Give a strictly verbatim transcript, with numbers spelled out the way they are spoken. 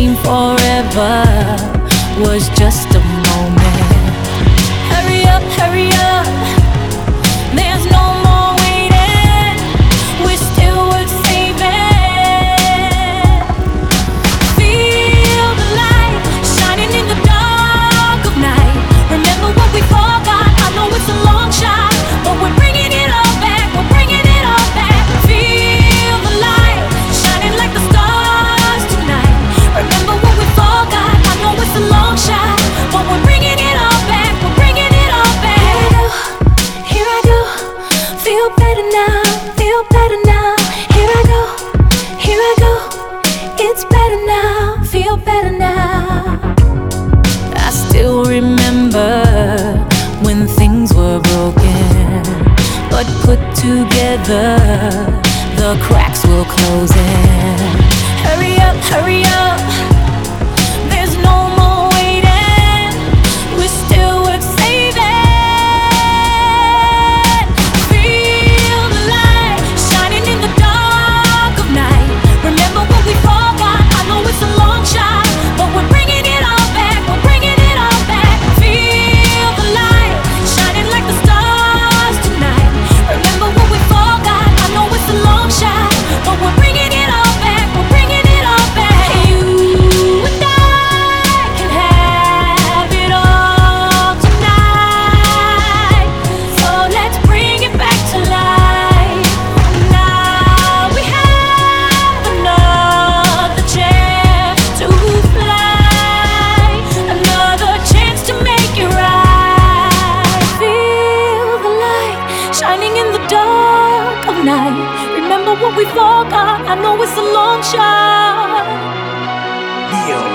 seemed forever was just a moment. Hurry up, hurry up, there's no more waiting, we're still worth saving. Feel the light shining in the dark of night. Remember what we forgot, I know it's a long shot, but we're bringing it all back, we're bringing it all back. Feel the light shining like the stars tonight. Remember what we forgot, I know it's a long shot, but we're bringing it all back, we're bringing it all back. Here I go, feel better now, feel better now. Here I go, here I go, it's better now, feel better now. I still remember when things were broken, but put together the cracks will close in. Hurry up, hurry up, there's no more waiting, we're still worth saving. Feel the light shining in the dark of night. Remember what we forgot, I know it's a long shot, but we're bringing it all back, we're bringing it all back. Feel the light shining like the stars tonight. Remember what we forgot, I know it's a long shot, but we're bringing it all back, we're bringing it all back. You and I can have it all tonight, so let's bring it back to life. Now we have another chance to fly, another chance to make it right. Feel the light shining in the dark of night. Remember what we forgot, I know it's a long shot. Leo.